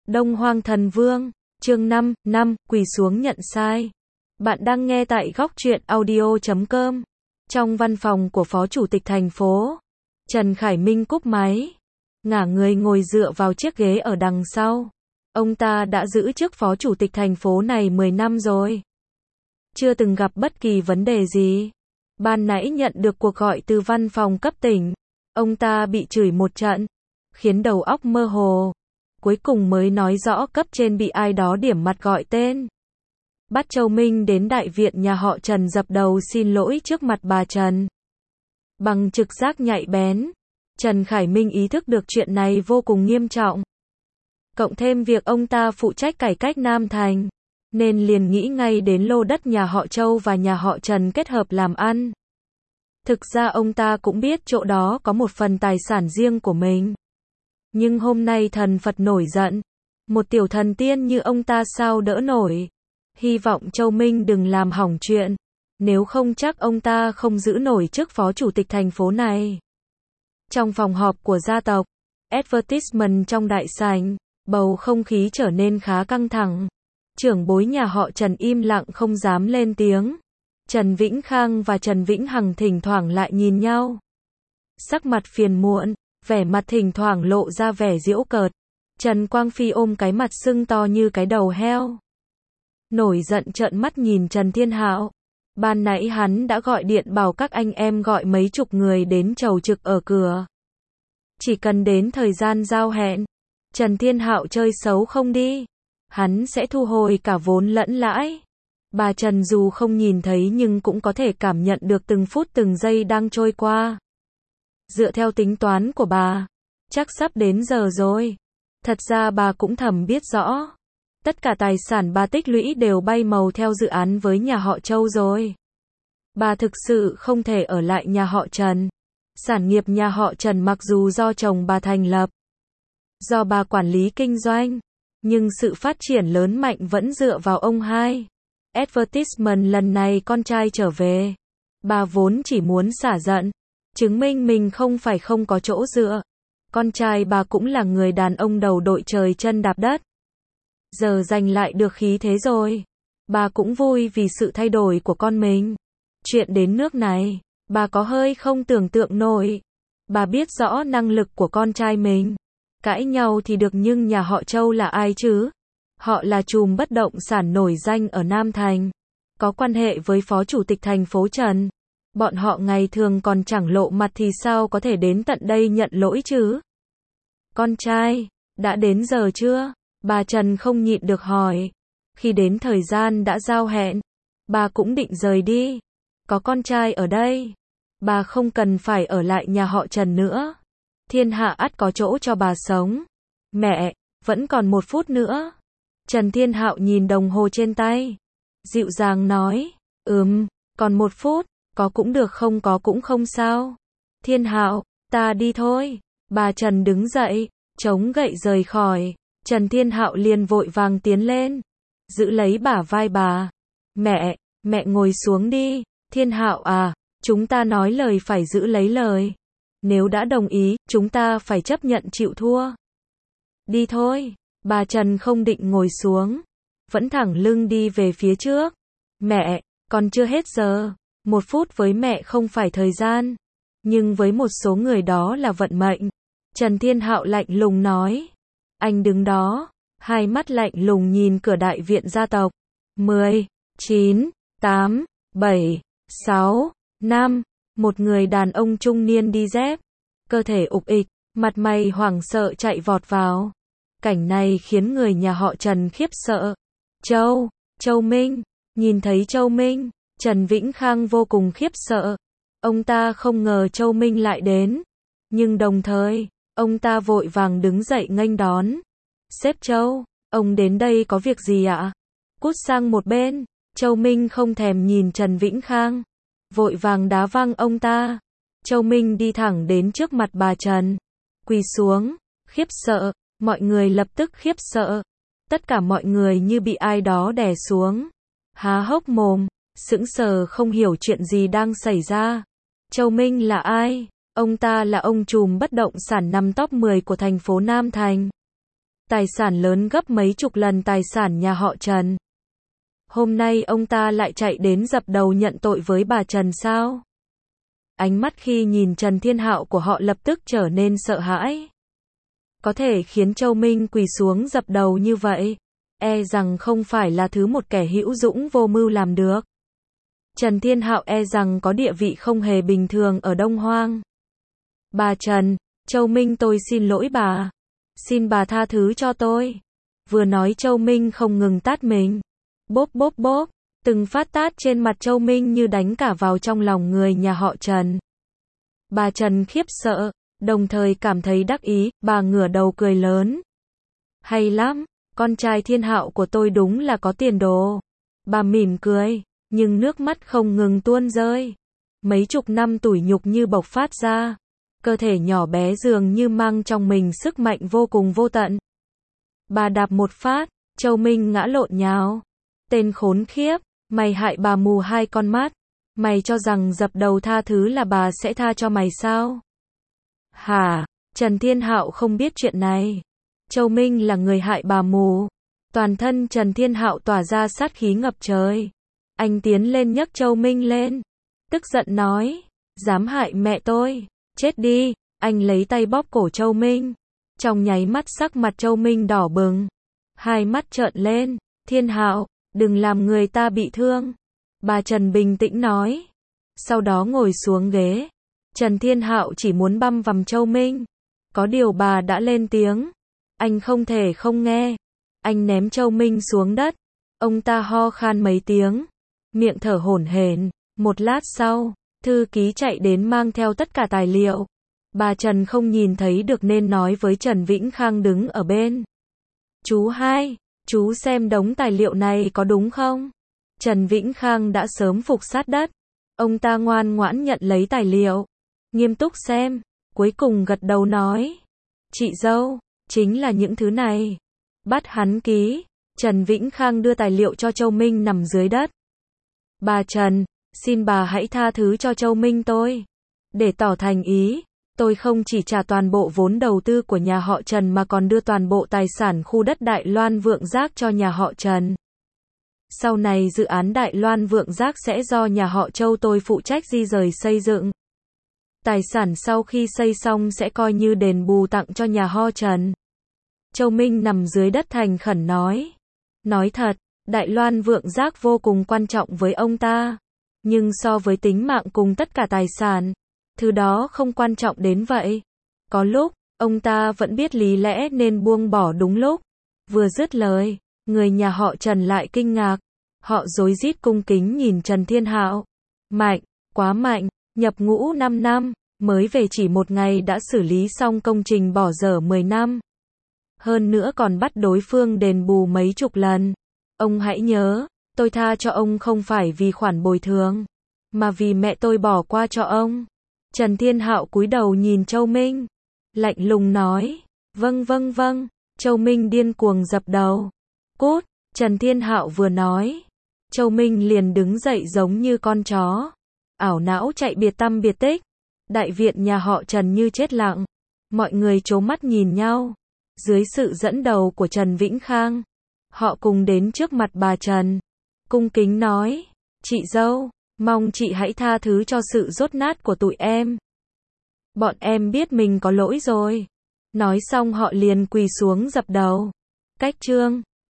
Đông Hoang Thần Vương, chương 5, quỳ xuống nhận sai. Bạn đang nghe tại góc truyện audio.com. Trong văn phòng của Phó Chủ tịch thành phố, Trần Khải Minh cúp máy, ngả người ngồi dựa vào chiếc ghế ở đằng sau. Ông ta đã giữ chức Phó Chủ tịch thành phố này 10 năm rồi. Chưa từng gặp bất kỳ vấn đề gì. Ban nãy nhận được cuộc gọi từ văn phòng cấp tỉnh. Ông ta bị chửi một trận, khiến đầu óc mơ hồ. Cuối cùng mới nói rõ cấp trên bị ai đó điểm mặt gọi tên. Bắt Châu Minh đến đại viện nhà họ Trần dập đầu xin lỗi trước mặt bà Trần. Bằng trực giác nhạy bén, Trần Khải Minh ý thức được chuyện này vô cùng nghiêm trọng. Cộng thêm việc ông ta phụ trách cải cách Nam Thành, nên liền nghĩ ngay đến lô đất nhà họ Châu và nhà họ Trần kết hợp làm ăn. Thực ra ông ta cũng biết chỗ đó có một phần tài sản riêng của mình. Nhưng hôm nay thần Phật nổi giận, một tiểu thần tiên như ông ta sao đỡ nổi. Hy vọng Châu Minh đừng làm hỏng chuyện, nếu không chắc ông ta không giữ nổi chức Phó Chủ tịch thành phố này. Trong phòng họp của gia tộc, advertisement trong đại sảnh, bầu không khí trở nên khá căng thẳng. Trưởng bối nhà họ Trần im lặng không dám lên tiếng. Trần Vĩnh Khang và Trần Vĩnh Hằng thỉnh thoảng lại nhìn nhau. Sắc mặt phiền muộn, vẻ mặt thỉnh thoảng lộ ra vẻ giễu cợt. Trần Quang Phi ôm cái mặt sưng to như cái đầu heo, nổi giận trợn mắt nhìn Trần Thiên Hạo. Ban nãy hắn đã gọi điện bảo các anh em gọi mấy chục người đến chầu trực ở cửa. Chỉ cần đến thời gian giao hẹn, Trần Thiên Hạo chơi xấu không đi, hắn sẽ thu hồi cả vốn lẫn lãi. Bà Trần dù không nhìn thấy nhưng cũng có thể cảm nhận được từng phút từng giây đang trôi qua. Dựa theo tính toán của bà, chắc sắp đến giờ rồi. Thật ra bà cũng thầm biết rõ. Tất cả tài sản bà tích lũy đều bay màu theo dự án với nhà họ Châu rồi. Bà thực sự không thể ở lại nhà họ Trần. Sản nghiệp nhà họ Trần mặc dù do chồng bà thành lập, do bà quản lý kinh doanh, nhưng sự phát triển lớn mạnh vẫn dựa vào ông hai. Advertisement lần này con trai trở về, bà vốn chỉ muốn xả giận, chứng minh mình không phải không có chỗ dựa. Con trai bà cũng là người đàn ông đầu đội trời chân đạp đất. Giờ giành lại được khí thế rồi. Bà cũng vui vì sự thay đổi của con mình. Chuyện đến nước này, bà có hơi không tưởng tượng nổi. Bà biết rõ năng lực của con trai mình. Cãi nhau thì được nhưng nhà họ Châu là ai chứ? Họ là trùm bất động sản nổi danh ở Nam Thành. Có quan hệ với Phó Chủ tịch thành phố Trần. Bọn họ ngày thường còn chẳng lộ mặt thì sao có thể đến tận đây nhận lỗi chứ? Con trai, đã đến giờ chưa? Bà Trần không nhịn được hỏi. Khi đến thời gian đã giao hẹn, bà cũng định rời đi. Có con trai ở đây, bà không cần phải ở lại nhà họ Trần nữa. Thiên hạ ắt có chỗ cho bà sống. Mẹ, vẫn còn 1 phút nữa. Trần Thiên Hạo nhìn đồng hồ trên tay, dịu dàng nói, còn 1 phút, có cũng được không có cũng không sao. Thiên Hạo, ta đi thôi. Bà Trần đứng dậy, chống gậy rời khỏi. Trần Thiên Hạo liền vội vàng tiến lên, giữ lấy bả vai bà. Mẹ ngồi xuống đi. Thiên Hạo à, chúng ta nói lời phải giữ lấy lời. Nếu đã đồng ý, chúng ta phải chấp nhận chịu thua. Đi thôi. Bà Trần không định ngồi xuống, vẫn thẳng lưng đi về phía trước. Mẹ, còn chưa hết giờ. 1 phút với mẹ không phải thời gian, nhưng với một số người đó là vận mệnh. Trần Thiên Hạo lạnh lùng nói. Anh đứng đó, hai mắt lạnh lùng nhìn cửa đại viện gia tộc. 10, 9, 8, 7, 6, 5. Một người đàn ông trung niên đi dép, cơ thể ục ịch, mặt mày hoảng sợ chạy vọt vào. Cảnh này khiến người nhà họ Trần khiếp sợ. Châu Minh. Nhìn thấy Châu Minh, Trần Vĩnh Khang vô cùng khiếp sợ. Ông ta không ngờ Châu Minh lại đến. Nhưng đồng thời, ông ta vội vàng đứng dậy nghênh đón. Sếp Châu, ông đến đây có việc gì ạ? Cút sang một bên. Châu Minh không thèm nhìn Trần Vĩnh Khang, vội vàng đá văng ông ta. Châu Minh đi thẳng đến trước mặt bà Trần, quỳ xuống, khiếp sợ. Mọi người lập tức khiếp sợ. Tất cả mọi người như bị ai đó đè xuống, há hốc mồm, sững sờ không hiểu chuyện gì đang xảy ra. Châu Minh là ai? Ông ta là ông trùm bất động sản nằm top 10 của thành phố Nam Thành. Tài sản lớn gấp mấy chục lần tài sản nhà họ Trần. Hôm nay ông ta lại chạy đến dập đầu nhận tội với bà Trần sao? Ánh mắt khi nhìn Trần Thiên Hạo của họ lập tức trở nên sợ hãi. Có thể khiến Châu Minh quỳ xuống dập đầu như vậy, e rằng không phải là thứ một kẻ hữu dũng vô mưu làm được. Trần Thiên Hạo e rằng có địa vị không hề bình thường ở Đông Hoang. Bà Trần, Châu Minh tôi xin lỗi bà. Xin bà tha thứ cho tôi. Vừa nói Châu Minh không ngừng tát mình. Bốp bốp bốp, từng phát tát trên mặt Châu Minh như đánh cả vào trong lòng người nhà họ Trần. Bà Trần khiếp sợ, đồng thời cảm thấy đắc ý, bà ngửa đầu cười lớn. Hay lắm, con trai Thiên Hạo của tôi đúng là có tiền đồ. Bà mỉm cười, nhưng nước mắt không ngừng tuôn rơi. Mấy chục năm tủi nhục như bộc phát ra. Cơ thể nhỏ bé dường như mang trong mình sức mạnh vô cùng vô tận. Bà đạp một phát, Châu Minh ngã lộn nhào. Tên khốn khiếp, mày hại bà mù hai con mắt. Mày cho rằng dập đầu tha thứ là bà sẽ tha cho mày sao? Hả? Trần Thiên Hạo không biết chuyện này. Châu Minh là người hại bà mù. Toàn thân Trần Thiên Hạo tỏa ra sát khí ngập trời. Anh tiến lên nhấc Châu Minh lên. Tức giận nói, dám hại mẹ tôi, chết đi. Anh lấy tay bóp cổ Châu Minh. Trong nháy mắt sắc mặt Châu Minh đỏ bừng. Hai mắt trợn lên, Thiên Hạo, đừng làm người ta bị thương. Bà Trần bình tĩnh nói. Sau đó ngồi xuống ghế. Trần Thiên Hạo chỉ muốn băm vằm Châu Minh. Có điều bà đã lên tiếng. Anh không thể không nghe. Anh ném Châu Minh xuống đất. Ông ta ho khan mấy tiếng. Miệng thở hổn hển. Một lát sau, thư ký chạy đến mang theo tất cả tài liệu. Bà Trần không nhìn thấy được nên nói với Trần Vĩnh Khang đứng ở bên. Chú hai, chú xem đống tài liệu này có đúng không? Trần Vĩnh Khang đã sớm phục sát đất. Ông ta ngoan ngoãn nhận lấy tài liệu. Nghiêm túc xem. Cuối cùng gật đầu nói. Chị dâu, chính là những thứ này. Bắt hắn ký. Trần Vĩnh Khang đưa tài liệu cho Châu Minh nằm dưới đất. Bà Trần, xin bà hãy tha thứ cho Châu Minh tôi. Để tỏ thành ý, tôi không chỉ trả toàn bộ vốn đầu tư của nhà họ Trần mà còn đưa toàn bộ tài sản khu đất Đại Loan Vượng Giác cho nhà họ Trần. Sau này dự án Đại Loan Vượng Giác sẽ do nhà họ Châu tôi phụ trách di rời xây dựng. Tài sản sau khi xây xong sẽ coi như đền bù tặng cho nhà họ Trần. Châu Minh nằm dưới đất thành khẩn nói. Nói thật, Đại Loan Vượng Giác vô cùng quan trọng với ông ta. Nhưng so với tính mạng cùng tất cả tài sản, thứ đó không quan trọng đến vậy. Có lúc, ông ta vẫn biết lý lẽ nên buông bỏ đúng lúc. Vừa dứt lời, người nhà họ Trần lại kinh ngạc. Họ rối rít cung kính nhìn Trần Thiên Hạo. Mạnh, quá mạnh, nhập ngũ 5 năm, mới về chỉ một ngày đã xử lý xong công trình bỏ dở 10 năm. Hơn nữa còn bắt đối phương đền bù mấy chục lần. Ông hãy nhớ, tôi tha cho ông không phải vì khoản bồi thường, mà vì mẹ tôi bỏ qua cho ông. Trần Thiên Hạo cúi đầu nhìn Châu Minh, lạnh lùng nói, vâng vâng vâng. Châu Minh điên cuồng dập đầu. Cút, Trần Thiên Hạo vừa nói, Châu Minh liền đứng dậy giống như con chó, ảo não chạy biệt tăm biệt tích. Đại viện nhà họ Trần như chết lặng, mọi người trố mắt nhìn nhau. Dưới sự dẫn đầu của Trần Vĩnh Khang, họ cùng đến trước mặt bà Trần, cung kính nói, chị dâu, mong chị hãy tha thứ cho sự dốt nát của tụi em. Bọn em biết mình có lỗi rồi. Nói xong họ liền quỳ xuống dập đầu. Cách chương